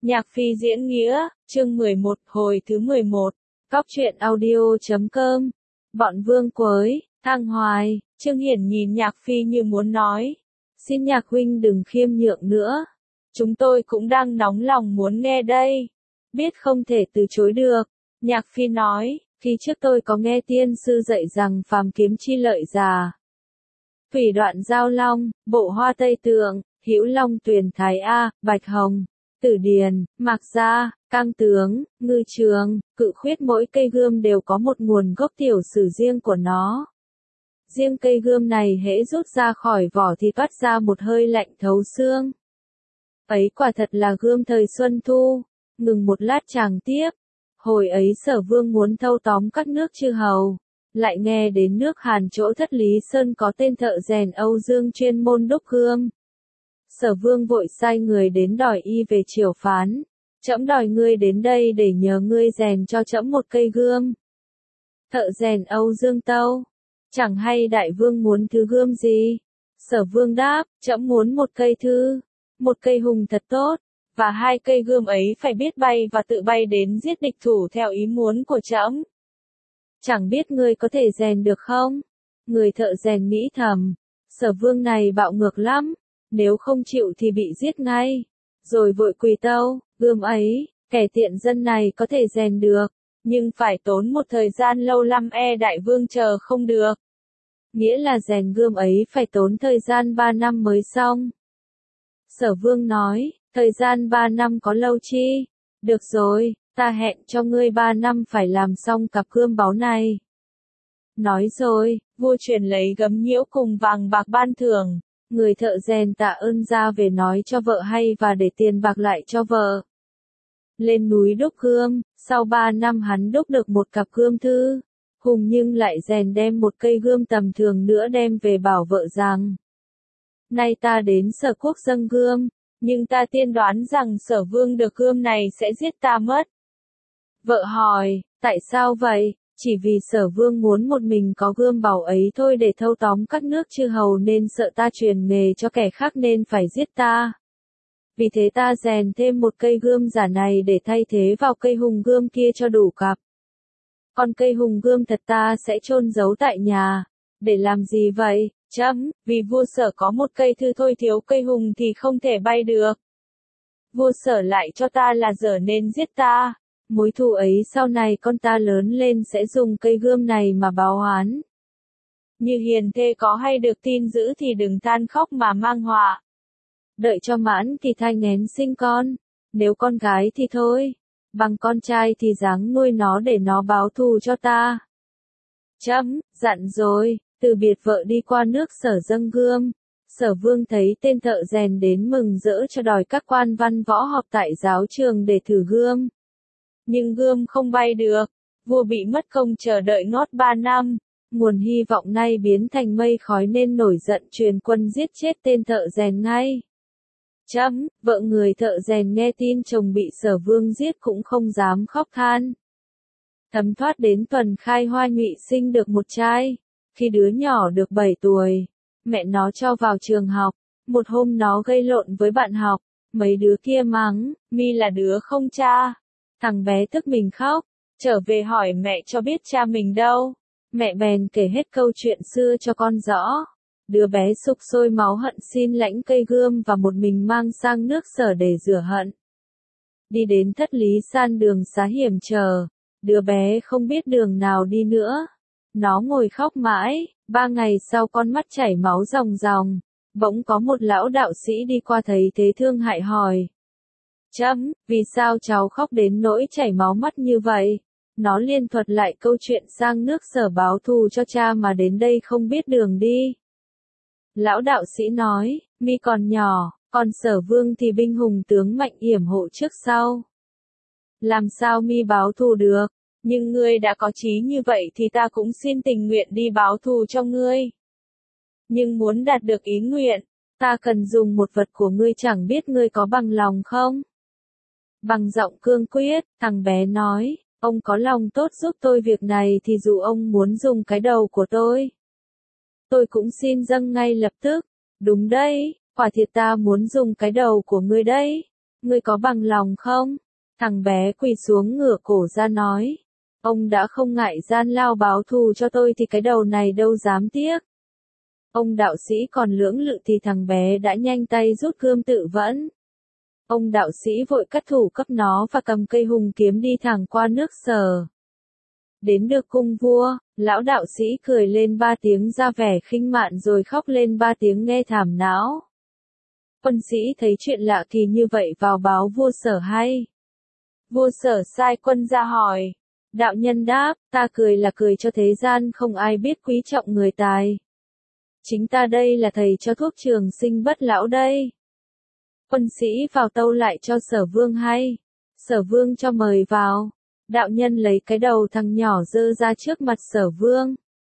Nhạc Phi diễn nghĩa, chương 11, hồi thứ 11. Cóc truyện audio.com. Bọn Vương Quới, Thăng Hoài, Trương Hiển nhìn Nhạc Phi như muốn nói. Xin Nhạc huynh đừng khiêm nhượng nữa. Chúng tôi cũng đang nóng lòng muốn nghe đây. Biết không thể từ chối được. Nhạc Phi nói, khi trước tôi có nghe tiên sư dạy rằng phàm kiếm chi lợi già. Thủy đoạn giao long, bộ hoa tây tượng, hữu long tuyền thái A, bạch hồng. Tử điền, mạc gia, cang tướng, ngư trường, cự khuyết mỗi cây gươm đều có một nguồn gốc tiểu sử riêng của nó. Riêng cây gươm này hễ rút ra khỏi vỏ thì toát ra một hơi lạnh thấu xương. Ấy quả thật là gươm thời Xuân Thu. Ngừng một lát chàng tiếp. Hồi ấy Sở Vương muốn thâu tóm các nước chư hầu. Lại nghe đến nước Hàn chỗ Thất Lý Sơn có tên thợ rèn Âu Dương chuyên môn đúc gươm. Sở Vương vội sai người đến đòi y về triều phán. Trẫm đòi ngươi đến đây để nhờ ngươi rèn cho trẫm một cây gươm. Thợ rèn Âu Dương tâu. Chẳng hay đại vương muốn thứ gươm gì? Sở Vương đáp, trẫm muốn một cây thư. Một cây hùng thật tốt. Và hai cây gươm ấy phải biết bay và tự bay đến giết địch thủ theo ý muốn của trẫm. Chẳng biết ngươi có thể rèn được không? Người thợ rèn nghĩ thầm. Sở Vương này bạo ngược lắm. Nếu không chịu thì bị giết ngay. Rồi vội quỳ tâu, gươm ấy, kẻ tiện dân này có thể rèn được. Nhưng phải tốn một thời gian lâu lắm đại vương chờ không được. Nghĩa là rèn gươm ấy phải tốn thời gian 3 năm mới xong. Sở Vương nói, thời gian 3 năm có lâu chi? Được rồi, ta hẹn cho ngươi 3 năm phải làm xong cặp gươm báu này. Nói rồi, vua truyền lấy gấm nhiễu cùng vàng bạc ban thưởng. Người thợ rèn tạ ơn ra về nói cho vợ hay và để tiền bạc lại cho vợ. Lên núi đúc gươm, sau 3 năm hắn đúc được một cặp gươm thư. Hùng nhưng lại rèn đem một cây gươm tầm thường nữa đem về bảo vợ rằng. Nay ta đến Sở Quốc dâng gươm, nhưng ta tiên đoán rằng Sở Vương được gươm này sẽ giết ta mất. Vợ hỏi, tại sao vậy? Chỉ vì Sở Vương muốn một mình có gươm báu ấy thôi để thâu tóm các nước chư hầu nên sợ ta truyền nghề cho kẻ khác nên phải giết ta. Vì thế ta rèn thêm một cây gươm giả này để thay thế vào cây hùng gươm kia cho đủ cặp. Còn cây hùng gươm thật ta sẽ chôn giấu tại nhà. Để làm gì vậy? Trẫm, vì vua Sở có một cây thư thôi thiếu cây hùng thì không thể bay được. Vua Sở lại cho ta là dở nên giết ta. Mối thù ấy sau này con ta lớn lên sẽ dùng cây gươm này mà báo oán. Như hiền thê có hay được tin dữ thì đừng than khóc mà mang họa. Đợi cho mãn thì thai nghén sinh con. Nếu con gái thì thôi. Bằng con trai thì ráng nuôi nó để nó báo thù cho ta. Trẫm, dặn rồi, từ biệt vợ đi qua nước Sở dâng gươm. Sở Vương thấy tên thợ rèn đến mừng rỡ cho đòi các quan văn võ họp tại giáo trường để thử gươm. Nhưng gươm không bay được, vua bị mất công chờ đợi ngót 3 năm, nguồn hy vọng nay biến thành mây khói nên nổi giận truyền quân giết chết tên thợ rèn ngay. Trẫm, vợ người thợ rèn nghe tin chồng bị Sở Vương giết cũng không dám khóc than. Thấm thoát đến tuần khai hoa nhụy sinh được một trai, khi đứa nhỏ được 7 tuổi, mẹ nó cho vào trường học, một hôm nó gây lộn với bạn học, mấy đứa kia mắng, mi là đứa không cha. Thằng bé tức mình khóc, trở về hỏi mẹ cho biết cha mình đâu. Mẹ bèn kể hết câu chuyện xưa cho con rõ. Đứa bé sục sôi máu hận xin lãnh cây gươm và một mình mang sang nước Sở để rửa hận. Đi đến Thất Lý San đường xá hiểm trở, đứa bé không biết đường nào đi nữa. Nó ngồi khóc mãi, 3 ngày sau con mắt chảy máu ròng ròng. Bỗng có một lão đạo sĩ đi qua thấy thế thương hại hỏi. Trẫm, vì sao cháu khóc đến nỗi chảy máu mắt như vậy? Nó liên thuật lại câu chuyện sang nước Sở báo thù cho cha mà đến đây không biết đường đi. Lão đạo sĩ nói, mi còn nhỏ, còn Sở Vương thì binh hùng tướng mạnh yểm hộ trước sau. Làm sao mi báo thù được? Nhưng ngươi đã có chí như vậy thì ta cũng xin tình nguyện đi báo thù cho ngươi. Nhưng muốn đạt được ý nguyện, ta cần dùng một vật của ngươi, chẳng biết ngươi có bằng lòng không? Bằng giọng cương quyết, thằng bé nói, ông có lòng tốt giúp tôi việc này thì dù ông muốn dùng cái đầu của tôi cũng xin dâng ngay lập tức. Đúng đấy, quả thiệt ta muốn dùng cái đầu của ngươi đấy. ngươi có bằng lòng không? Thằng bé quỳ xuống ngửa cổ ra nói. Ông đã không ngại gian lao báo thù cho tôi thì cái đầu này đâu dám tiếc. Ông đạo sĩ còn lưỡng lự thì thằng bé đã nhanh tay rút gươm tự vẫn. Ông đạo sĩ vội cắt thủ cấp nó và cầm cây hùng kiếm đi thẳng qua nước Sở. Đến được cung vua, lão đạo sĩ cười lên 3 tiếng ra vẻ khinh mạn rồi khóc lên 3 tiếng nghe thảm não. Quân sĩ thấy chuyện lạ kỳ như vậy vào báo vua Sở hay. Vua Sở sai quân ra hỏi. Đạo nhân đáp, ta cười là cười cho thế gian không ai biết quý trọng người tài. Chính ta đây là thầy cho thuốc trường sinh bất lão đây. Quân sĩ vào tâu lại cho Sở Vương hay. Sở Vương cho mời vào. Đạo nhân lấy cái đầu thằng nhỏ giơ ra trước mặt Sở Vương.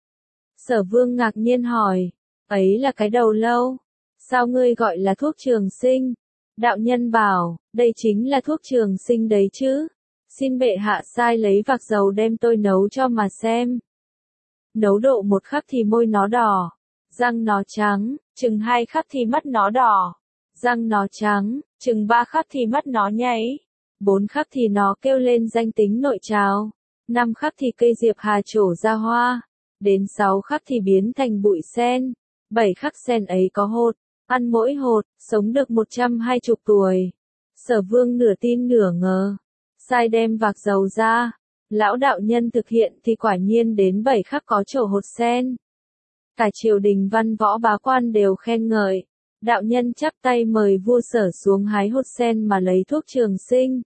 Sở Vương ngạc nhiên hỏi, ấy là cái đầu lâu, sao ngươi gọi là thuốc trường sinh? Đạo nhân bảo, đây chính là thuốc trường sinh đấy chứ. Xin bệ hạ sai lấy vạc dầu đem tôi nấu cho mà xem. Nấu độ 1 khắc thì môi nó đỏ, răng nó trắng, chừng 2 khắc thì mắt nó đỏ, răng nó trắng, chừng 3 khắc thì mắt nó nháy, 4 khắc thì nó kêu lên danh tính nội trào, 5 khắc thì cây diệp hà trổ ra hoa, đến 6 khắc thì biến thành bụi sen, 7 khắc sen ấy có hột, ăn mỗi hột, sống được 120 tuổi. Sở Vương nửa tin nửa ngờ, sai đem vạc dầu ra, lão đạo nhân thực hiện thì quả nhiên đến 7 khắc có trổ hột sen. Cả triều đình văn võ bá quan đều khen ngợi, đạo nhân chắp tay mời vua Sở xuống hái hột sen mà lấy thuốc trường sinh.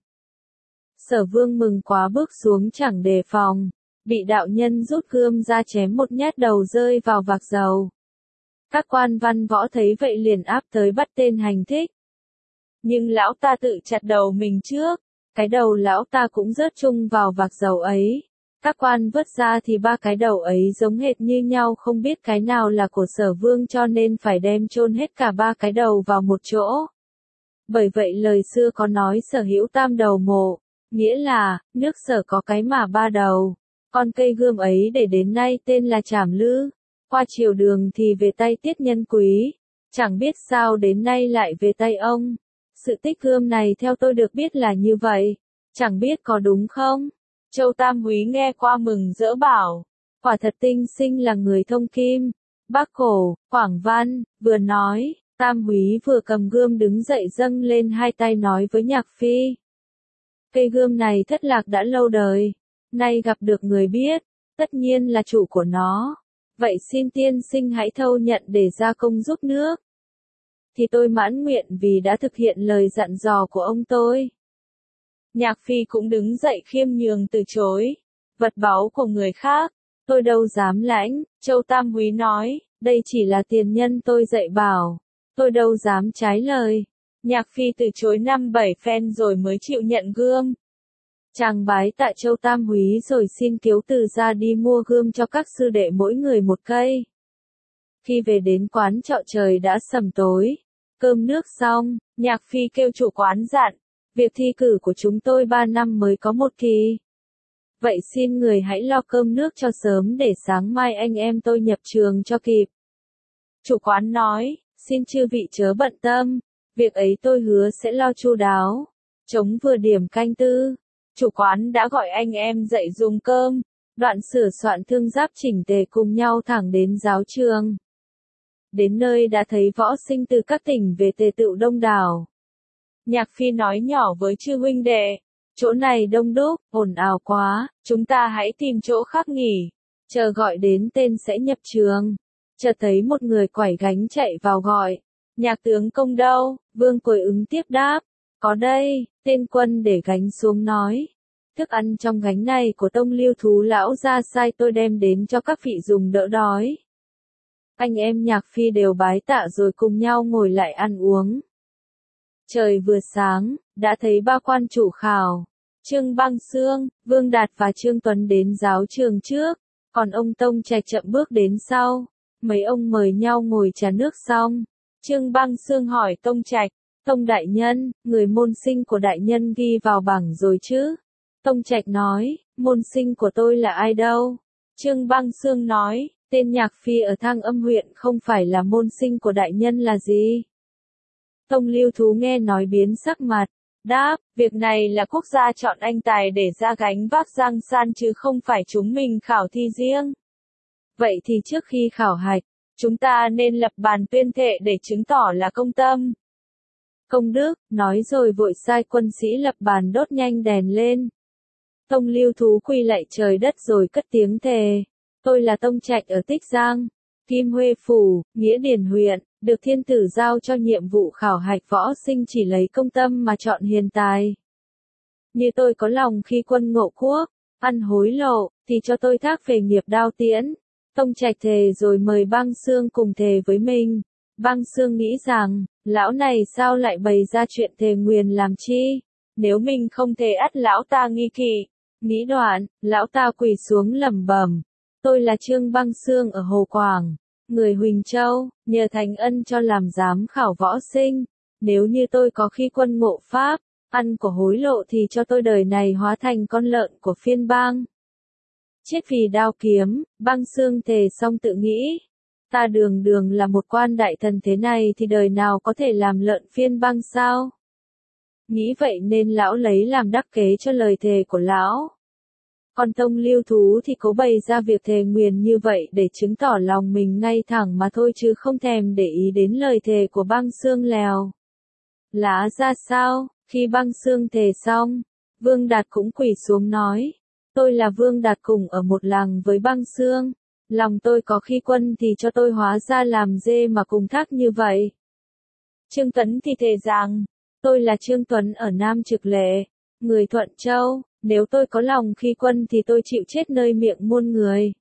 Sở Vương mừng quá bước xuống chẳng đề phòng, bị đạo nhân rút gươm ra chém một nhát đầu rơi vào vạc dầu. Các quan văn võ thấy vậy liền áp tới bắt tên hành thích. Nhưng lão ta tự chặt đầu mình trước, cái đầu lão ta cũng rớt chung vào vạc dầu ấy. Các quan vớt ra thì 3 cái đầu ấy giống hệt như nhau, không biết cái nào là của Sở Vương cho nên phải đem chôn hết cả 3 cái đầu vào một chỗ. Bởi vậy lời xưa có nói sở hữu tam đầu mộ, nghĩa là, nước Sở có cái mà 3 đầu. Con cây gươm ấy để đến nay tên là Trảm Lư, qua triều đường thì về tay Tiết Nhân Quý, chẳng biết sao đến nay lại về tay ông. Sự tích gươm này theo tôi được biết là như vậy, chẳng biết có đúng không? Châu Tam Húy nghe qua mừng rỡ bảo, quả thật tinh sinh là người thông kim. Bác Cổ, Quảng Văn, vừa nói, Tam Húy vừa cầm gươm đứng dậy dâng lên 2 tay nói với Nhạc Phi. Cây gươm này thất lạc đã lâu đời, nay gặp được người biết, tất nhiên là chủ của nó. Vậy xin tiên sinh hãy thâu nhận để gia công giúp nước. Thì tôi mãn nguyện vì đã thực hiện lời dặn dò của ông tôi. Nhạc Phi cũng đứng dậy khiêm nhường từ chối. Vật báu của người khác, tôi đâu dám lãnh. Châu Tam Húy nói, đây chỉ là tiền nhân tôi dạy bảo, tôi đâu dám trái lời. Nhạc Phi từ chối 5-7 phen rồi mới chịu nhận gươm. Chàng bái tạ Châu Tam Húy rồi xin kiếu từ ra đi mua gươm cho các sư đệ mỗi người 1 cây. Khi về đến quán trọ trời đã sầm tối, cơm nước xong, Nhạc Phi kêu chủ quán dặn, việc thi cử của chúng tôi 3 năm mới có 1 kỳ. Vậy xin người hãy lo cơm nước cho sớm để sáng mai anh em tôi nhập trường cho kịp. Chủ quán nói, xin chư vị chớ bận tâm, việc ấy tôi hứa sẽ lo chu đáo. Trống vừa điểm canh 4, chủ quán đã gọi anh em dậy dùng cơm, đoạn sửa soạn thương giáp chỉnh tề cùng nhau thẳng đến giáo trường. Đến nơi đã thấy võ sinh từ các tỉnh về tề tựu đông đảo. Nhạc Phi nói nhỏ với chư huynh đệ, chỗ này đông đúc, ồn ào quá, chúng ta hãy tìm chỗ khác nghỉ, chờ gọi đến tên sẽ nhập trường. Chợt thấy một người quẩy gánh chạy vào gọi, Nhạc tướng công đâu? Vương Cồi ứng tiếp đáp, có đây. Tên quân để gánh xuống nói, thức ăn trong gánh này của Tông Lưu Thú lão ra sai tôi đem đến cho các vị dùng đỡ đói. Anh em Nhạc Phi đều bái tạ rồi cùng nhau ngồi lại ăn uống. Trời vừa sáng, đã thấy 3 quan chủ khảo, Trương Băng Xương, Vương Đạt và Trương Tuấn đến giáo trường trước, còn ông Tông Trạch chậm bước đến sau. Mấy ông mời nhau ngồi trà nước xong, Trương Băng Xương hỏi Tông Trạch, Tông đại nhân, người môn sinh của đại nhân ghi vào bảng rồi chứ? Tông Trạch nói, môn sinh của tôi là ai đâu? Trương Băng Xương nói, tên Nhạc Phi ở Thăng Âm huyện không phải là môn sinh của đại nhân là gì? Tông Lưu Thú nghe nói biến sắc mặt, đáp, việc này là quốc gia chọn anh tài để ra gánh vác giang san chứ không phải chúng mình khảo thi riêng. Vậy thì trước khi khảo hạch, chúng ta nên lập bàn tuyên thệ để chứng tỏ là công tâm. Công đức, nói rồi vội sai quân sĩ lập bàn đốt nhanh đèn lên. Tông Lưu Thú quỳ lạy trời đất rồi cất tiếng thề. Tôi là Tông Trạch ở Tích Giang, Kim Huê Phủ, Nghĩa Điền huyện, được thiên tử giao cho nhiệm vụ khảo hạch võ sinh chỉ lấy công tâm mà chọn hiền tài. Như tôi có lòng khi quân ngộ quốc, ăn hối lộ, thì cho tôi thác về nghiệp đao tiễn. Tông Trạch thề rồi mời Băng Xương cùng thề với mình. Băng Xương nghĩ rằng, lão này sao lại bày ra chuyện thề nguyền làm chi? Nếu mình không thề ắt lão ta nghi kỵ. Nghĩ đoạn, lão ta quỳ xuống lẩm bẩm. Tôi là Trương Băng Xương ở Hồ Quảng, người Huỳnh Châu, nhờ thành ân cho làm giám khảo võ sinh. Nếu như tôi có khi quân ngộ Pháp, ăn của hối lộ thì cho tôi đời này hóa thành con lợn của phiên bang. Chết vì đao kiếm, Băng Xương thề xong tự nghĩ. Ta đường đường là một quan đại thần thế này thì đời nào có thể làm lợn phiên bang sao? Nghĩ vậy nên lão lấy làm đắc kế cho lời thề của lão. Còn Tông Lưu Thú thì cố bày ra việc thề nguyền như vậy để chứng tỏ lòng mình ngay thẳng mà thôi chứ không thèm để ý đến lời thề của Băng Xương lèo. Lá ra sao, khi Băng Xương thề xong, Vương Đạt cũng quỳ xuống nói. Tôi là Vương Đạt cùng ở một làng với Băng Xương. Lòng tôi có khi quân thì cho tôi hóa ra làm dê mà cùng thác như vậy. Trương Tuấn thì thề rằng, tôi là Trương Tuấn ở Nam Trực Lệ, người Thuận Châu, nếu tôi có lòng khi quân thì tôi chịu chết nơi miệng muôn người.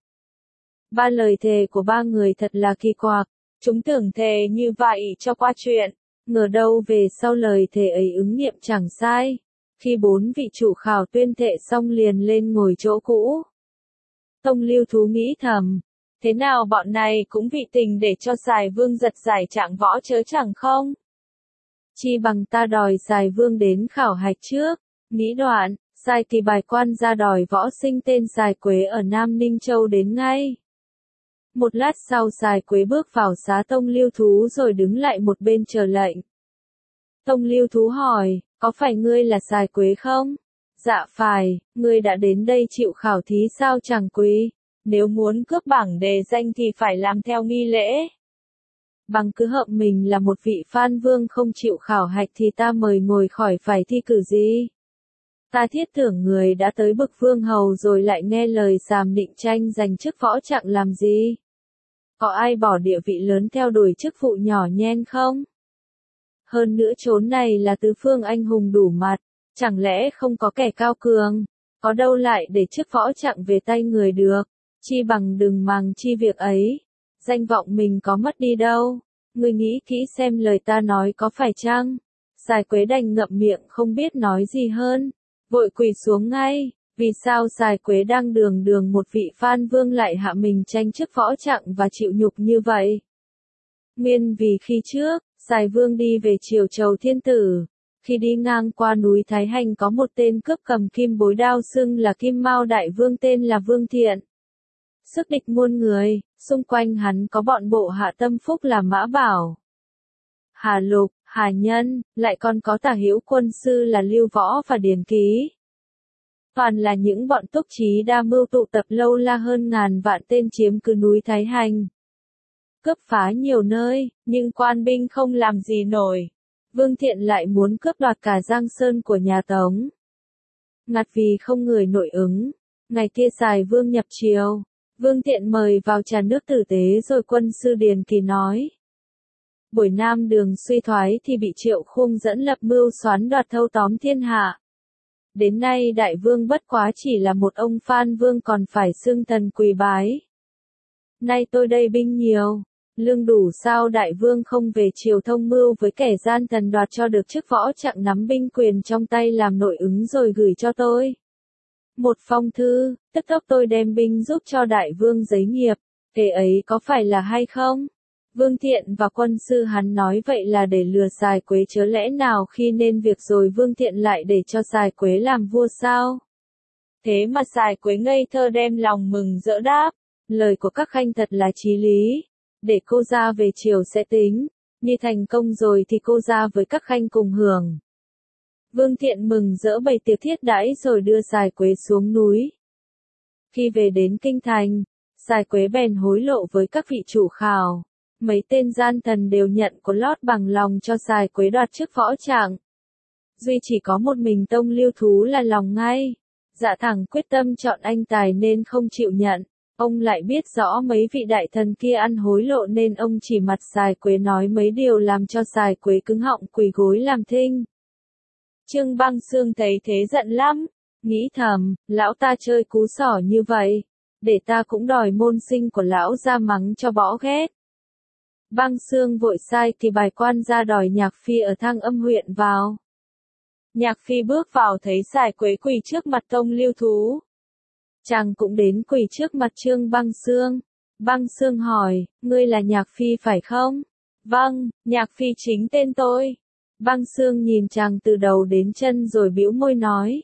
Ba lời thề của ba người thật là kỳ quặc, chúng tưởng thề như vậy cho qua chuyện, ngờ đâu về sau lời thề ấy ứng nghiệm chẳng sai. Khi bốn vị chủ khảo tuyên thệ xong liền lên ngồi chỗ cũ. Tông Lưu Thú nghĩ thầm, thế nào bọn này cũng vị tình để cho Sài Vương giật giải trạng võ chớ chẳng không? Chi bằng ta đòi Sài Vương đến khảo hạch trước. Nghĩ đoạn, sai thì bài quan ra đòi võ sinh tên Sài Quế ở Nam Ninh Châu đến ngay. Một lát sau Sài Quế bước vào xá Tông Lưu Thú rồi đứng lại một bên chờ lệnh. Tông Lưu Thú hỏi, có phải ngươi là Sài Quế không? Dạ phải, ngươi đã đến đây chịu khảo thí sao chẳng quý? Nếu muốn cướp bảng đề danh thì phải làm theo nghi lễ. Bằng cứ hợm mình là một vị Phan Vương không chịu khảo hạch thì ta mời ngồi khỏi phải thi cử gì? Ta thiết tưởng người đã tới bực vương hầu rồi lại nghe lời sàm định tranh giành chức võ trạng làm gì? Có ai bỏ địa vị lớn theo đuổi chức vụ nhỏ nhen không? Hơn nữa chốn này là tứ phương anh hùng đủ mặt, chẳng lẽ không có kẻ cao cường, có đâu lại để chức võ trạng về tay người được, chi bằng đừng màng chi việc ấy, danh vọng mình có mất đi đâu, ngươi nghĩ kỹ xem lời ta nói có phải chăng? Sài Quế đành ngậm miệng không biết nói gì hơn, vội quỳ xuống ngay, vì sao Sài Quế đang đường đường một vị Phan Vương lại hạ mình tranh chức võ trạng và chịu nhục như vậy? Nguyên vì khi trước, Sài Vương đi về triều Chầu Thiên Tử, khi đi ngang qua núi Thái Hành có một tên cướp cầm kim bối đao xưng là Kim Mao Đại Vương tên là Vương Thiện. Sức địch muôn người, xung quanh hắn có bọn bộ hạ tâm phúc là Mã Bảo, Hà Lục, Hà Nhân, lại còn có tả hữu quân sư là Lưu Võ và Điền Ký. Toàn là những bọn túc trí đa mưu tụ tập lâu la hơn ngàn vạn tên chiếm cứ núi Thái Hành. Cướp phá nhiều nơi, nhưng quan binh không làm gì nổi. Vương Thiện lại muốn cướp đoạt cả Giang Sơn của nhà Tống. Ngặt vì không người nội ứng. Ngày kia Sài Vương nhập triều, Vương Thiện mời vào trà nước tử tế rồi quân sư Điền Kỳ nói. Buổi Nam Đường suy thoái thì bị Triệu Khung dẫn lập mưu xoán đoạt thâu tóm thiên hạ. Đến nay Đại Vương bất quá chỉ là một ông Phan Vương còn phải xưng thần quỳ bái. Nay tôi đây binh nhiều, lương đủ sao Đại Vương không về triều thông mưu với kẻ gian thần đoạt cho được chức võ trạng nắm binh quyền trong tay làm nội ứng rồi gửi cho tôi một phong thư, tức tốc tôi đem binh giúp cho Đại Vương giấy nghiệp, thế ấy có phải là hay không? Vương Thiện và quân sư hắn nói vậy là để lừa Sài Quế chớ lẽ nào khi nên việc rồi Vương Thiện lại để cho Sài Quế làm vua sao? Thế mà Sài Quế ngây thơ đem lòng mừng rỡ đáp, lời của các khanh thật là chí lý, để cô ra về triều sẽ tính, như thành công rồi thì cô ra với các khanh cùng hưởng. Vương Thiện mừng rỡ bày tiệc thiết đãi rồi đưa Sài Quế xuống núi. Khi về đến kinh thành, Sài Quế bèn hối lộ với các vị chủ khảo. Mấy tên gian thần đều nhận của lót bằng lòng cho Sài Quế đoạt chức võ trạng. Duy chỉ có một mình Tông Lưu Thú là lòng ngay. Dạ thẳng quyết tâm chọn anh tài nên không chịu nhận. Ông lại biết rõ mấy vị đại thần kia ăn hối lộ nên ông chỉ mặt Sài Quế nói mấy điều làm cho Sài Quế cứng họng quỳ gối làm thinh. Trương Băng Xương thấy thế giận lắm, nghĩ thầm, lão ta chơi cú sỏ như vậy, để ta cũng đòi môn sinh của lão ra mắng cho bỏ ghét. Băng Xương vội sai thì bài quan ra đòi Nhạc Phi ở Thăng Âm huyện vào. Nhạc Phi bước vào thấy Sài Quế quỳ trước mặt Tông Lưu Thú. Chàng cũng đến quỳ trước mặt Trương Băng Xương. Băng Xương hỏi, ngươi là Nhạc Phi phải không? Vâng, Nhạc Phi chính tên tôi. Băng Xương nhìn chàng từ đầu đến chân rồi bĩu môi nói.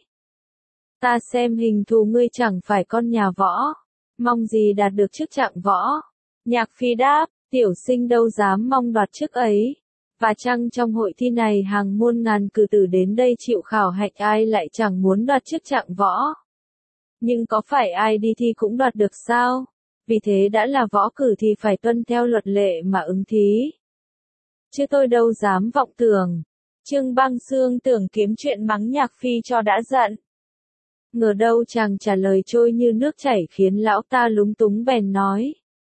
Ta xem hình thù ngươi chẳng phải con nhà võ. Mong gì đạt được chức trạng võ. Nhạc Phi đáp, tiểu sinh đâu dám mong đoạt chức ấy. Và chăng trong hội thi này hàng muôn ngàn cử tử đến đây chịu khảo hạch ai lại chẳng muốn đoạt chức trạng võ. Nhưng có phải ai đi thi cũng đoạt được sao? Vì thế đã là võ cử thì phải tuân theo luật lệ mà ứng thí. Chứ tôi đâu dám vọng tưởng. Trương Băng Xương tưởng kiếm chuyện mắng Nhạc Phi cho đã giận. Ngờ đâu chàng trả lời trôi như nước chảy khiến lão ta lúng túng bèn nói.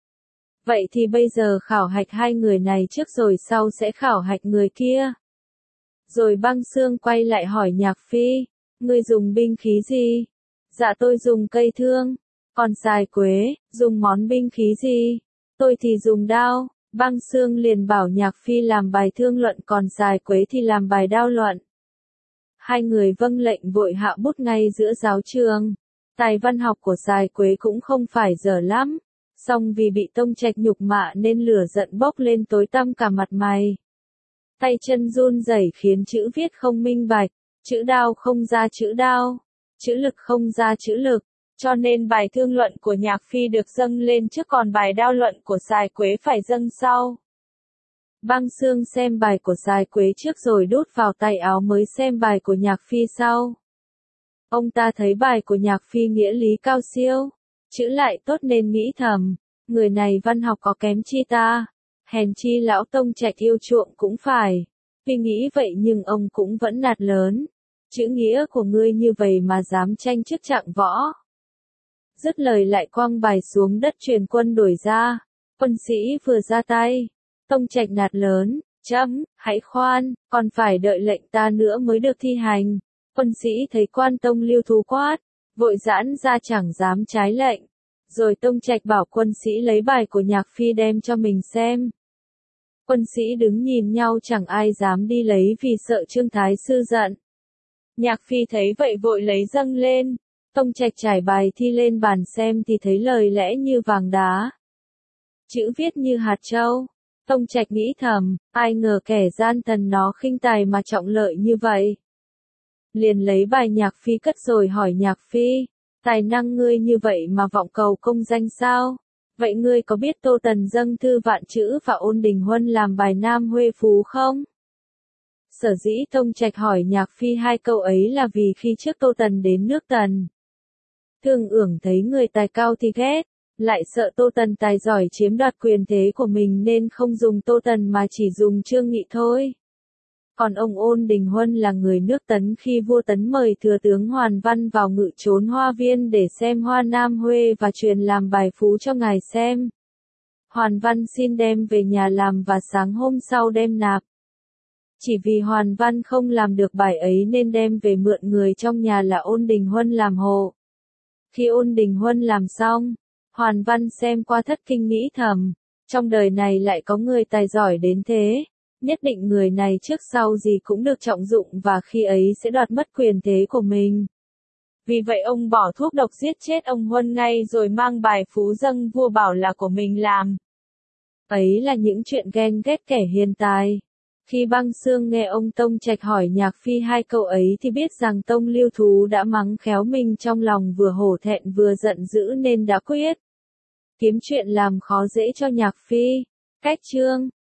Vậy thì bây giờ khảo hạch hai người này trước rồi sau sẽ khảo hạch người kia. Rồi Băng Xương quay lại hỏi Nhạc Phi, ngươi dùng binh khí gì? Dạ tôi dùng cây thương. Còn Sài Quế, dùng món binh khí gì? Tôi thì dùng đao. Băng Xương liền bảo Nhạc Phi làm bài thương luận còn Sài Quế thì làm bài đao luận. Hai người vâng lệnh vội hạ bút ngay giữa giáo trường. Tài văn học của Sài Quế cũng không phải dở lắm. Song vì bị Tông Trạch nhục mạ nên lửa giận bốc lên tối tăm cả mặt mày. Tay chân run rẩy khiến chữ viết không minh bạch, chữ đao không ra chữ đao, chữ lực không ra chữ lực. Cho nên bài thương luận của Nhạc Phi được dâng lên trước còn bài đao luận của Sài Quế phải dâng sau. Băng Xương xem bài của Sài Quế trước rồi đút vào tay áo mới xem bài của Nhạc Phi sau. Ông ta thấy bài của Nhạc Phi nghĩa lý cao siêu, chữ lại tốt nên nghĩ thầm, người này văn học có kém chi ta, hèn chi lão Tông Trạch yêu chuộng cũng phải. Vì nghĩ vậy nhưng ông cũng vẫn nạt lớn, chữ nghĩa của ngươi như vậy mà dám tranh chức trạng võ. Dứt lời lại quăng bài xuống đất truyền quân đuổi ra. Quân sĩ vừa ra tay, Tông Trạch nạt lớn, chấm, hãy khoan, còn phải đợi lệnh ta nữa mới được thi hành. Quân sĩ thấy quan Tông Lưu Thú quát, vội giãn ra chẳng dám trái lệnh. Rồi Tông Trạch bảo quân sĩ lấy bài của Nhạc Phi đem cho mình xem. Quân sĩ đứng nhìn nhau chẳng ai dám đi lấy vì sợ Trương Thái Sư giận. Nhạc Phi thấy vậy vội lấy dâng lên. Tông Trạch trải bài thi lên bàn xem thì thấy lời lẽ như vàng đá. Chữ viết như hạt châu. Tông Trạch nghĩ thầm, ai ngờ kẻ gian thần nó khinh tài mà trọng lợi như vậy. Liền lấy bài Nhạc Phi cất rồi hỏi Nhạc Phi, tài năng ngươi như vậy mà vọng cầu công danh sao? Vậy ngươi có biết Tô Tần dâng thư vạn chữ và Ôn Đình Huân làm bài Nam Huê Phú không? Sở dĩ Tông Trạch hỏi Nhạc Phi hai câu ấy là vì khi trước Tô Tần đến nước Tần. Thương Ưởng thấy người tài cao thì ghét, lại sợ Tô Tần tài giỏi chiếm đoạt quyền thế của mình nên không dùng Tô Tần mà chỉ dùng Trương Nghị thôi. Còn ông Ôn Đình Huân là người nước Tấn khi vua Tấn mời thừa tướng Hoàn Văn vào ngự trốn hoa viên để xem hoa Nam Huê và truyền làm bài phú cho ngài xem. Hoàn Văn xin đem về nhà làm và sáng hôm sau đem nạp. Chỉ vì Hoàn Văn không làm được bài ấy nên đem về mượn người trong nhà là Ôn Đình Huân làm hộ. Khi Ôn Đình Huân làm xong, Hoàn Văn xem qua thất kinh nghĩ thầm, trong đời này lại có người tài giỏi đến thế, nhất định người này trước sau gì cũng được trọng dụng và khi ấy sẽ đoạt mất quyền thế của mình. Vì vậy ông bỏ thuốc độc giết chết ông Huân ngay rồi mang bài phú dâng vua bảo là của mình làm. Ấy là những chuyện ghen ghét kẻ hiền tài. Khi Băng Xương nghe ông Tông Trạch hỏi Nhạc Phi hai câu ấy thì biết rằng Tông Lưu Thú đã mắng khéo mình trong lòng vừa hổ thẹn vừa giận dữ nên đã quyết kiếm chuyện làm khó dễ cho Nhạc Phi. Cách chương